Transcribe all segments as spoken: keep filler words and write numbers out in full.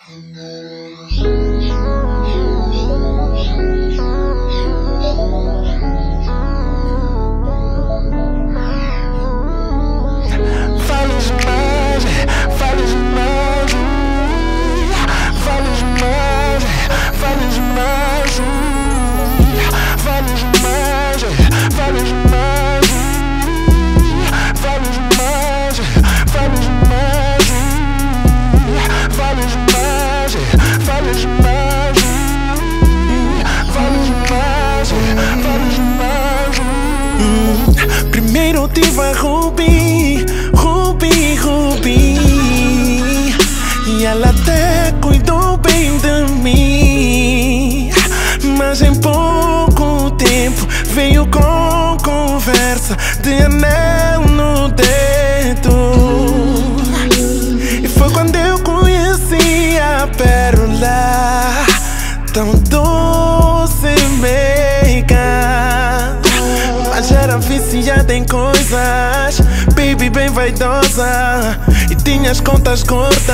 Primeiro tive a Ruby, Ruby, Ruby, e ela até cuidou bem de mim. Mas em pouco tempo veio com conversa de anel no dedo. E foi quando eu conheci a pérola, tão doce e meiga, mas era viciada em coisas, baby, bem vaidosa, e tinha as contas gordas.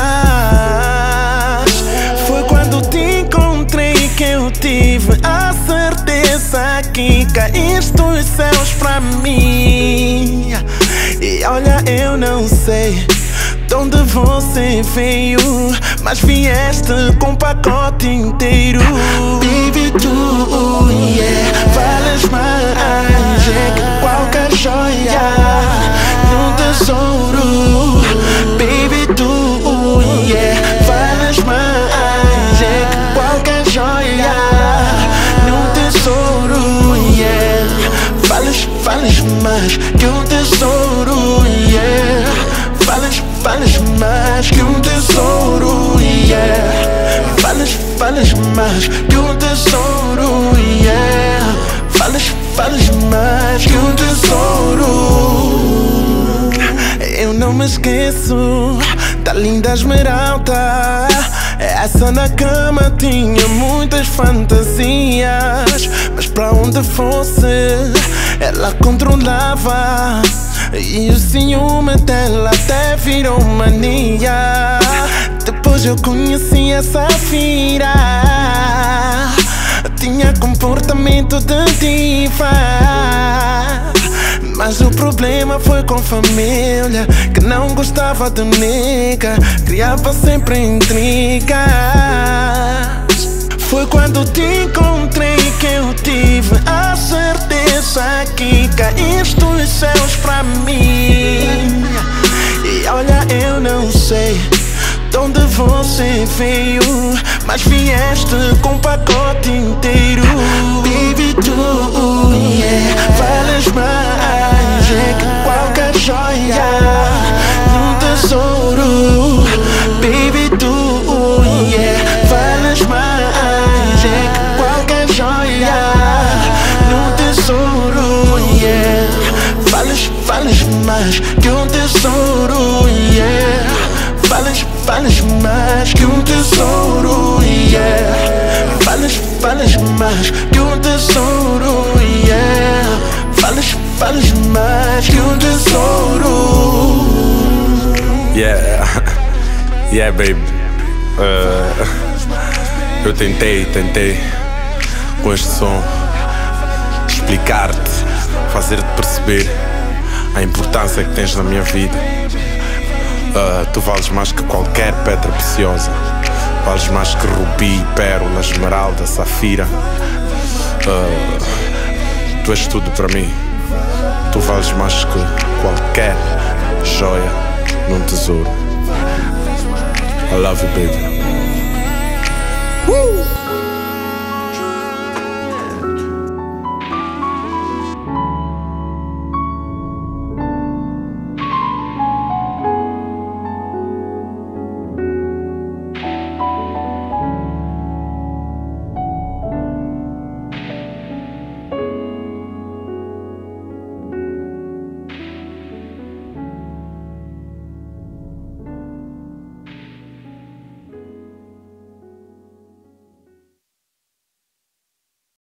Foi quando te encontrei que eu tive a certeza que caíste dos céus pra mim. E olha, eu não sei de onde você veio, mas vieste com o pacote inteiro. Baby, tu, yeah, vales mais é que qualquer joia num tesouro. Baby, tu, yeah, vales mais é que qualquer joia num tesouro, yeah. Vales, vales mais que um tesouro, yeah. Vales, vales mais que um tesouro, yeah. Vales, vales mais que um tesouro, yeah. Vales, vales mais que um tesouro. Eu não me esqueço da linda esmeralda. Essa na cama tinha muitas fantasias, mas pra onde fosse ela controlava, e o ciúme dela até virou mania. Depois eu conheci a Safira, tinha comportamento de diva, mas o problema foi com família, que não gostava de nega, criava sempre intrigas. Foi quando te encontrei que eu tive a certeza que caíste dos céus pra mim. E olha, eu não sei de onde você veio, mas vieste com o pacote inteiro. Baby, tu, yeah, vales mais é que qualquer joia num tesouro. Baby, tu, yeah, vales mais é que qualquer joia num tesouro, yeah. Vales, vales mais que um tesouro, yeah. Vales, vales mais que um tesouro, yeah. Vales, vales mais que um tesouro, yeah. Vales, vales mais que um tesouro. Yeah, yeah, baby. Uh, eu tentei, tentei com este som explicar-te, fazer-te perceber a importância que tens na minha vida. Uh, tu vales mais que qualquer pedra preciosa, vales mais que rubi, pérola, esmeralda, safira. Uh, tu és tudo para mim. Tu vales mais que qualquer joia num tesouro. I love you, baby. Woo!